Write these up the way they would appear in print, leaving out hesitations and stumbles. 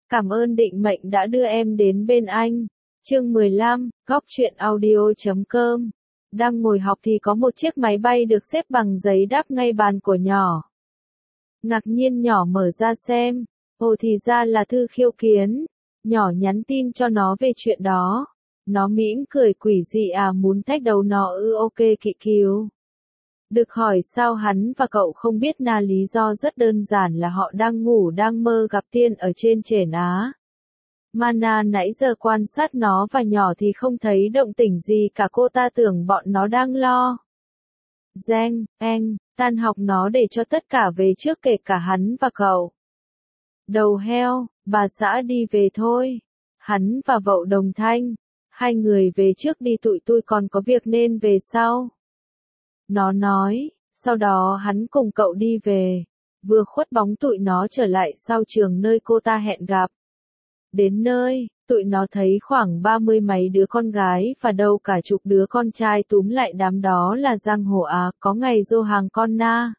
Cảm ơn định mệnh đã đưa em đến bên anh. Chương 15, Góc truyện audio.com. Đang ngồi học thì có một chiếc máy bay được xếp bằng giấy đáp ngay bàn của nhỏ. Ngạc nhiên nhỏ mở ra xem. Ồ thì ra là thư khiêu kiến. Nhỏ nhắn tin cho nó về chuyện đó. Nó mỉm cười quỷ dị muốn thách đầu nó ok kỵ cứu. Được hỏi sao hắn và cậu không biết lý do rất đơn giản là họ đang ngủ đang mơ gặp tiên ở trên trển Á. Mana nãy giờ quan sát nó và nhỏ thì không thấy động tĩnh gì cả, cô ta tưởng bọn nó đang lo. Giang, anh, tan học nó để cho tất cả về trước kể cả hắn và cậu. Đầu heo, bà xã đi về thôi. Hắn và vợ đồng thanh. Hai người về trước đi, tụi tôi còn có việc nên về sau. Nó nói, sau đó hắn cùng cậu đi về. Vừa khuất bóng tụi nó trở lại sau trường nơi cô ta hẹn gặp. Đến nơi, tụi nó thấy khoảng 30 mấy đứa con gái và đâu cả chục đứa con trai túm lại đám đó là giang hồ có ngày dô hàng con na.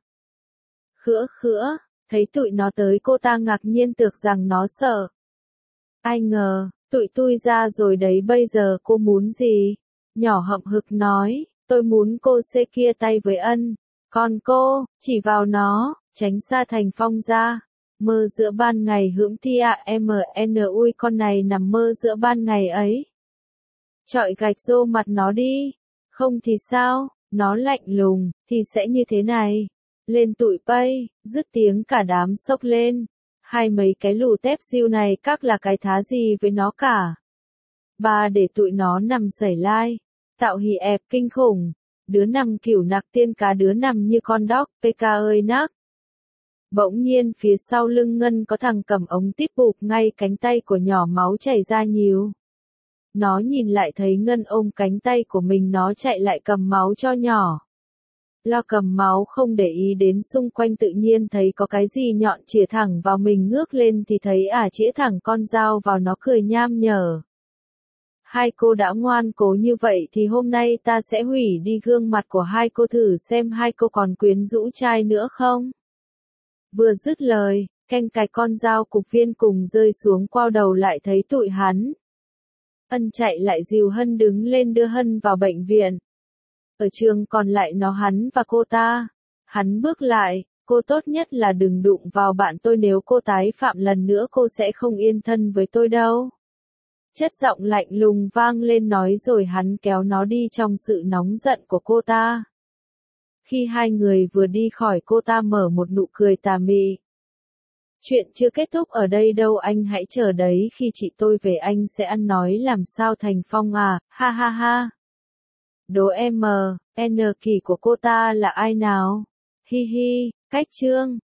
Khữa, thấy tụi nó tới cô ta ngạc nhiên tưởng rằng nó sợ. Ai ngờ, tụi tôi ra rồi đấy, bây giờ cô muốn gì? Nhỏ hậm hực nói, tôi muốn cô sẽ kia tay với ân. Còn cô, chỉ vào nó, tránh xa Thành Phong ra. Mơ giữa ban ngày hưởng tia ui con này nằm mơ giữa ban ngày ấy. Chọi gạch rô mặt nó đi. Không thì sao, nó lạnh lùng, thì sẽ như thế này. Lên tụi bay, dứt tiếng cả đám sốc lên. Hai mấy cái lù tép siêu này các là cái thá gì với nó cả. Ba để tụi nó nằm sẩy lai. Tạo hì ẹp kinh khủng. Đứa nằm kiểu nặc tiên cá, đứa nằm như con đóc, PK ơi nắc. Bỗng nhiên phía sau lưng Ngân có thằng cầm ống tiếp bụp ngay cánh tay của nhỏ, máu chảy ra nhiều. Nó nhìn lại thấy Ngân ôm cánh tay của mình, nó chạy lại cầm máu cho nhỏ. Lo cầm máu không để ý đến xung quanh, tự nhiên thấy có cái gì nhọn chĩa thẳng vào mình, ngước lên thì thấy chĩa thẳng con dao vào, nó cười nham nhở. Hai cô đã ngoan cố như vậy thì hôm nay ta sẽ hủy đi gương mặt của hai cô, thử xem hai cô còn quyến rũ trai nữa không. Vừa dứt lời, canh cái con dao cục viên cùng rơi xuống quao đầu, lại thấy tụi hắn. Ân chạy lại dìu Hân đứng lên đưa Hân vào bệnh viện. Ở trường còn lại nó, hắn và cô ta. Hắn bước lại, cô tốt nhất là đừng đụng vào bạn tôi, nếu cô tái phạm lần nữa cô sẽ không yên thân với tôi đâu. Chất giọng lạnh lùng vang lên nói rồi hắn kéo nó đi trong sự nóng giận của cô ta. Khi hai người vừa đi khỏi, cô ta mở một nụ cười tà mị. Chuyện chưa kết thúc ở đây đâu, anh hãy chờ đấy, khi chị tôi về anh sẽ ăn nói làm sao Thành Phong ha ha ha. Đố em N kỳ của cô ta là ai nào? Hi hi, cách chương.